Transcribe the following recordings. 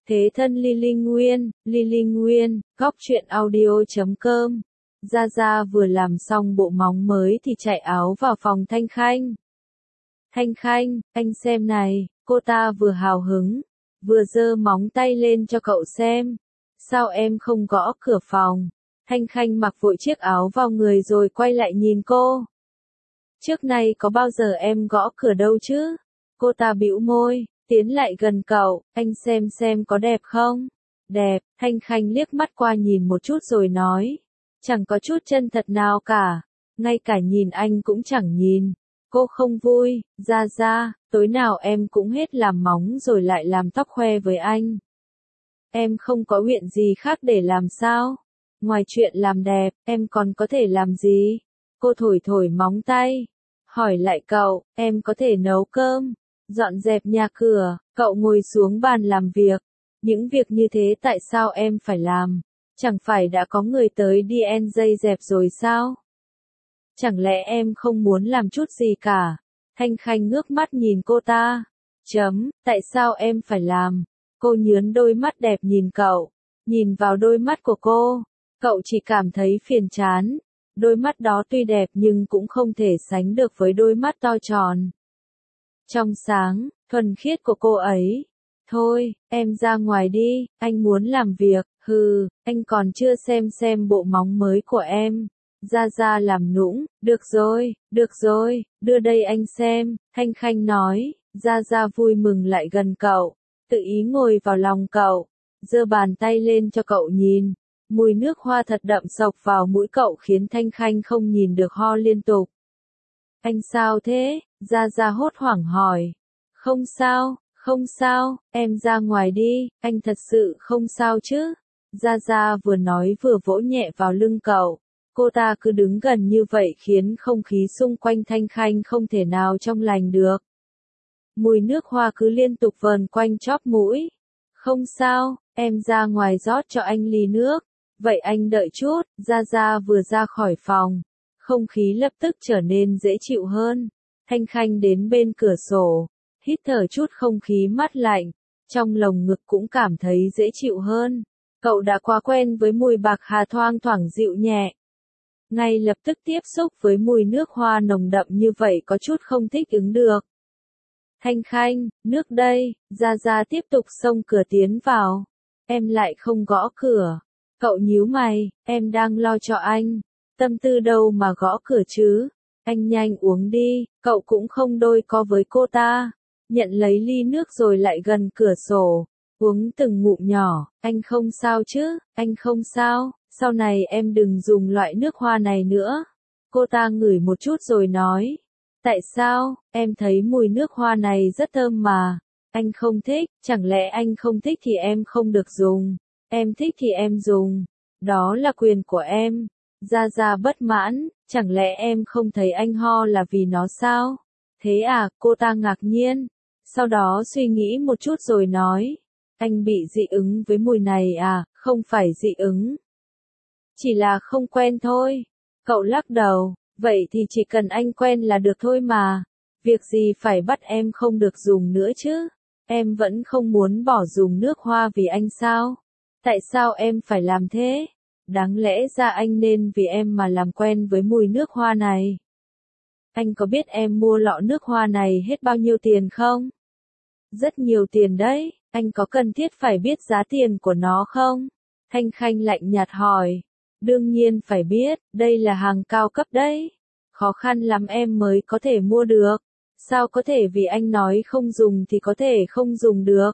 Thế thân Lily Nguyên, góc truyện audio.com. Gia Gia vừa làm xong bộ móng mới thì chạy áo vào phòng Thanh Khanh. Thanh Khanh, anh xem này, cô ta vừa hào hứng, vừa giơ móng tay lên cho cậu xem. Sao em không gõ cửa phòng? Thanh Khanh mặc vội chiếc áo vào người rồi quay lại nhìn cô. Trước nay có bao giờ em gõ cửa đâu chứ? Cô ta bĩu môi, tiến lại gần cậu, anh xem có đẹp không? Đẹp, Thanh Khanh liếc mắt qua nhìn một chút rồi nói. Chẳng có chút chân thật nào cả, ngay cả nhìn anh cũng chẳng nhìn. Cô không vui, Gia Gia, tối nào em cũng hết làm móng rồi lại làm tóc khoe với anh. Em không có chuyện gì khác để làm sao? Ngoài chuyện làm đẹp, em còn có thể làm gì? Cô thổi móng tay, hỏi lại cậu, em có thể nấu cơm, dọn dẹp nhà cửa. Cậu ngồi xuống bàn làm việc. Những việc như thế tại sao em phải làm? Chẳng phải đã có người tới đi dây dẹp rồi sao? Chẳng lẽ em không muốn làm chút gì cả? Thanh Khanh ngước mắt nhìn cô ta. Tại sao em phải làm? Cô nhướng đôi mắt đẹp nhìn cậu. Nhìn vào đôi mắt của cô, cậu chỉ cảm thấy phiền chán. Đôi mắt đó tuy đẹp nhưng cũng không thể sánh được với đôi mắt to tròn, trong sáng, thuần khiết của cô ấy. Thôi, em ra ngoài đi, anh muốn làm việc. Hừ, anh còn chưa xem bộ móng mới của em. Gia Gia làm nũng, được rồi, đưa đây anh xem, Thanh Khanh nói. Gia Gia vui mừng lại gần cậu, tự ý ngồi vào lòng cậu, giơ bàn tay lên cho cậu nhìn. Mùi nước hoa thật đậm xộc vào mũi cậu khiến Thanh Khanh không nhìn được ho liên tục. Anh sao thế? Gia Gia hốt hoảng hỏi. Không sao, em ra ngoài đi, anh thật sự không sao chứ? Gia Gia vừa nói vừa vỗ nhẹ vào lưng cậu. Cô ta cứ đứng gần như vậy khiến không khí xung quanh Thanh Khanh không thể nào trong lành được. Mùi nước hoa cứ liên tục vờn quanh chóp mũi. Không sao, em ra ngoài rót cho anh ly nước. Vậy anh đợi chút. Gia Gia vừa ra khỏi phòng, không khí lập tức trở nên dễ chịu hơn. Thanh Khanh đến bên cửa sổ, hít thở chút không khí mát lạnh, trong lồng ngực cũng cảm thấy dễ chịu hơn. Cậu đã quá quen với mùi bạc hà thoang thoảng dịu nhẹ. Ngay lập tức tiếp xúc với mùi nước hoa nồng đậm như vậy có chút không thích ứng được. Thanh Khanh, nước đây. Gia Gia tiếp tục xông cửa tiến vào. Em lại không gõ cửa. Cậu nhíu mày, em đang lo cho anh. Tâm tư đâu mà gõ cửa chứ? Anh nhanh uống đi. Cậu cũng không đôi co với cô ta. Nhận lấy ly nước rồi lại gần cửa sổ, uống từng ngụm nhỏ. Anh không sao chứ? Anh không sao. Sau này em đừng dùng loại nước hoa này nữa. Cô ta ngửi một chút rồi nói. Tại sao? Em thấy mùi nước hoa này rất thơm mà. Anh không thích, chẳng lẽ anh không thích thì em không được dùng. Em thích thì em dùng. Đó là quyền của em. Gia Gia bất mãn, chẳng lẽ em không thấy anh ho là vì nó sao? Thế à? Cô ta ngạc nhiên. Sau đó suy nghĩ một chút rồi nói. Anh bị dị ứng với mùi này à? Không phải dị ứng, chỉ là không quen thôi. Cậu lắc đầu. Vậy thì chỉ cần anh quen là được thôi mà. Việc gì phải bắt em không được dùng nữa chứ? Em vẫn không muốn bỏ dùng nước hoa vì anh sao? Tại sao em phải làm thế? Đáng lẽ ra anh nên vì em mà làm quen với mùi nước hoa này. Anh có biết em mua lọ nước hoa này hết bao nhiêu tiền không? Rất nhiều tiền đấy. Anh có cần thiết phải biết giá tiền của nó không? Thanh Khanh lạnh nhạt hỏi. Đương nhiên phải biết, đây là hàng cao cấp đấy. Khó khăn lắm em mới có thể mua được. Sao có thể vì anh nói không dùng thì có thể không dùng được?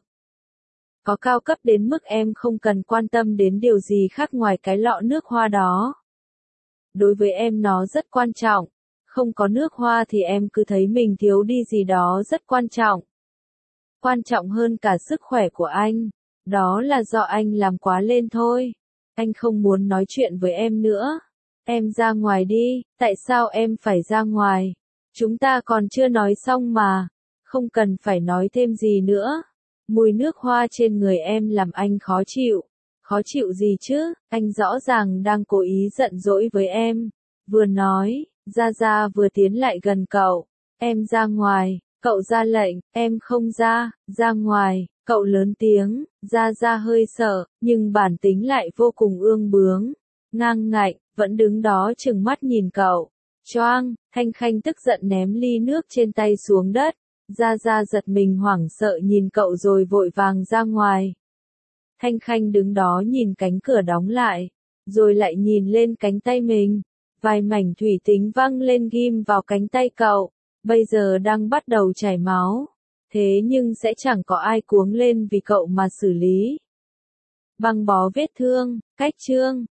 Có cao cấp đến mức em không cần quan tâm đến điều gì khác ngoài cái lọ nước hoa đó. Đối với em nó rất quan trọng. Không có nước hoa thì em cứ thấy mình thiếu đi gì đó rất quan trọng. Quan trọng hơn cả sức khỏe của anh. Đó là do anh làm quá lên thôi. Anh không muốn nói chuyện với em nữa. Em ra ngoài đi. Tại sao em phải ra ngoài? Chúng ta còn chưa nói xong mà. Không cần phải nói thêm gì nữa. Mùi nước hoa trên người em làm anh khó chịu. Khó chịu gì chứ? Anh rõ ràng đang cố ý giận dỗi với em. Vừa nói, Gia Gia vừa tiến lại gần cậu. Em ra ngoài. Cậu ra lệnh. Em không ra. Ra ngoài. Cậu lớn tiếng, Gia Gia hơi sợ, nhưng bản tính lại vô cùng ương bướng. Ngang ngạnh, vẫn đứng đó trừng mắt nhìn cậu. Choang, Thanh Khanh tức giận ném ly nước trên tay xuống đất. Gia Gia giật mình hoảng sợ nhìn cậu rồi vội vàng ra ngoài. Thanh Khanh đứng đó nhìn cánh cửa đóng lại, rồi lại nhìn lên cánh tay mình. Vài mảnh thủy tinh văng lên ghim vào cánh tay cậu, bây giờ đang bắt đầu chảy máu. Thế nhưng sẽ chẳng có ai cuống lên vì cậu mà xử lý. Băng bó vết thương, cách chương.